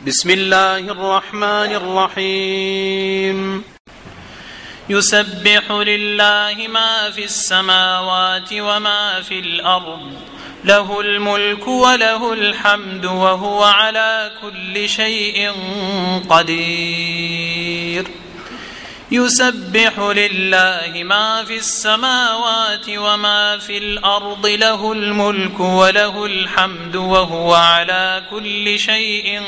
بسم الله الرحمن الرحيم يسبح لله ما في السماوات وما في الأرض له الملك وله الحمد وهو على كل شيء قدير يسبح لله ما في السماوات وما في الأرض له الملك وله الحمد وهو على كل شيء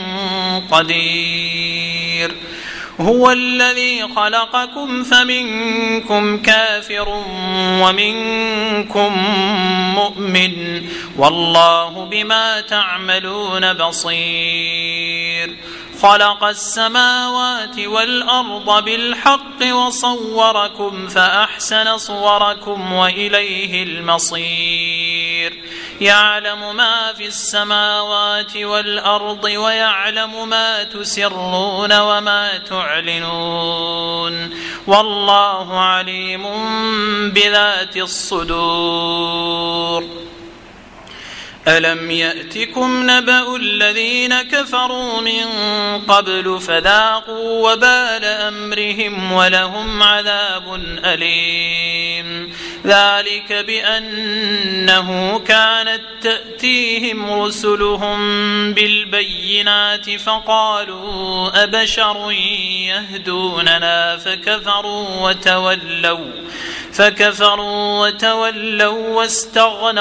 قدير هو الذي خلقكم فمنكم كافر ومنكم مؤمن والله بما تعملون بصير خلق السماوات والأرض بالحق وصوركم فأحسن صوركم وإليه المصير يعلم ما في السماوات والأرض ويعلم ما تسرون وما تعلنون والله عليم بذات الصدور ألم يأتكم نبأ الذين كفروا من قبل فذاقوا وبال أمرهم ولهم عذاب أليم ذلك بأنه كانت تأتيهم رسلهم بالبينات فقالوا أبشر يهدوننا فكفروا وتولوا واستغنى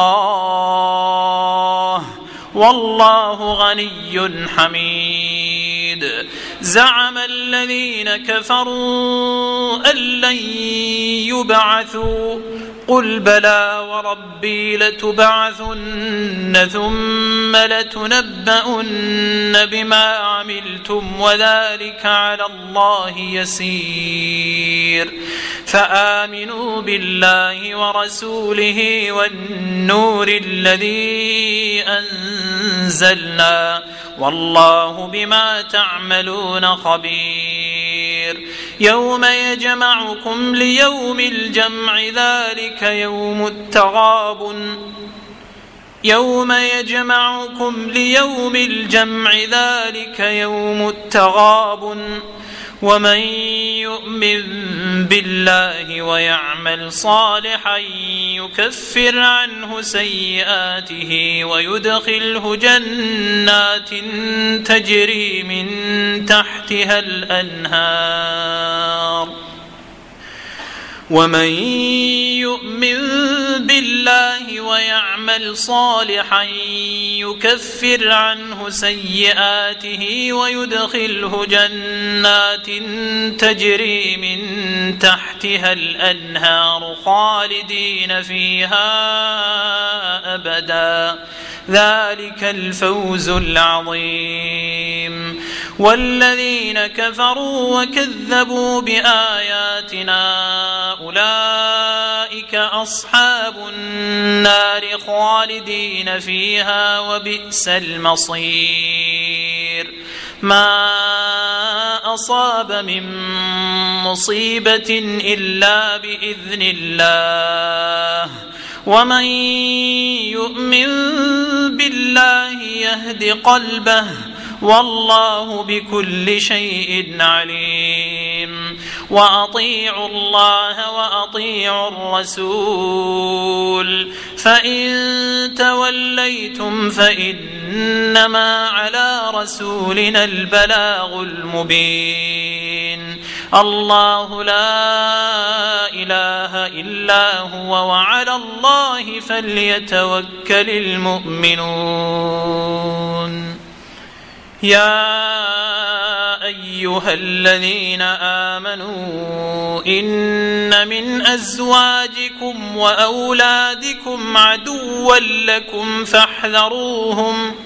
الله والله غني حميد زعم الذين كفروا أن لن يبعثوا قل بلى وربي لتبعثن ثم لتنبؤن بما عملتم وذلك على الله يسير فآمنوا بالله ورسوله والنور الذي أنزلنا والله بما تعملون خبير يوم يجمعكم ليوم الجمع ذلك يوم التغابن ومن يؤمن بالله ويعمل صالحا يكفر عنه سيئاته ويدخله جنات تجري من تحتها الأنهار ومن يؤمن بالله ويعمل صالحا يكفر عنه سيئاته ويدخله جنات تجري من تحتها الأنهار خالدين فيها أبدا ذلك الفوز العظيم والذين كفروا وكذبوا بآياتنا أولئك أصحاب النار خالدين فيها وبئس المصير ما أصاب من مصيبة إلا بإذن الله ومن يؤمن بالله يهد قلبه والله بكل شيء عليم وأطيعوا الله وأطيعوا الرسول فإن توليتم فإنما على رسولنا البلاغ المبين الله لا إله إلا هو وعلى الله فليتوكل المؤمنون يا أيها الذين آمنوا إن من أزواجكم وأولادكم عدوا لكم فاحذروهم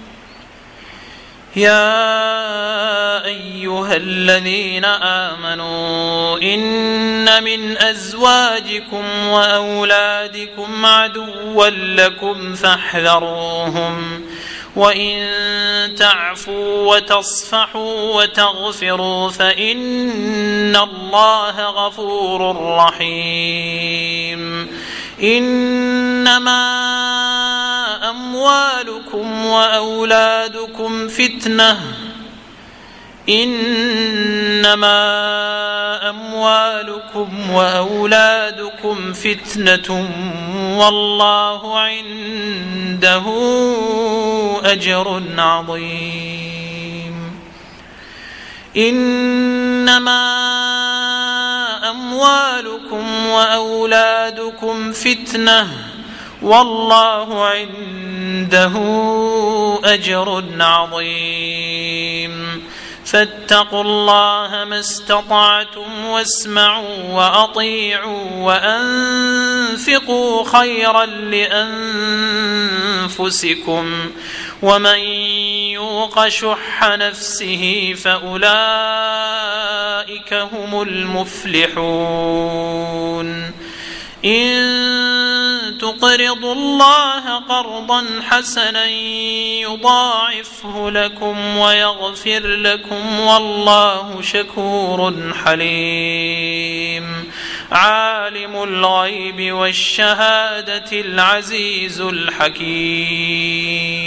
يا أيها الذين آمنوا إن من أزواجكم وأولادكم عدوا لكم فاحذروهم وإن تعفوا وتصفحوا وتغفروا فإن الله غفور رحيم إنما أموالكم وأولادكم فتنة إنما أموالكم وأولادكم فتنة والله عنده أجر عظيم. إنما أموالكم وأولادكم فتنة والله عنده أجر عظيم. فاتقوا الله ما استطعتم واسمعوا وأطيعوا وأنفقوا خيرا لأنفسكم ومن يوق شح نفسه فأولئك هم المفلحون. إن تقرضوا الله قرضا حسنا يضاعفه لكم ويغفر لكم والله شكور حليم. عالم الغيب والشهادة العزيز الحكيم.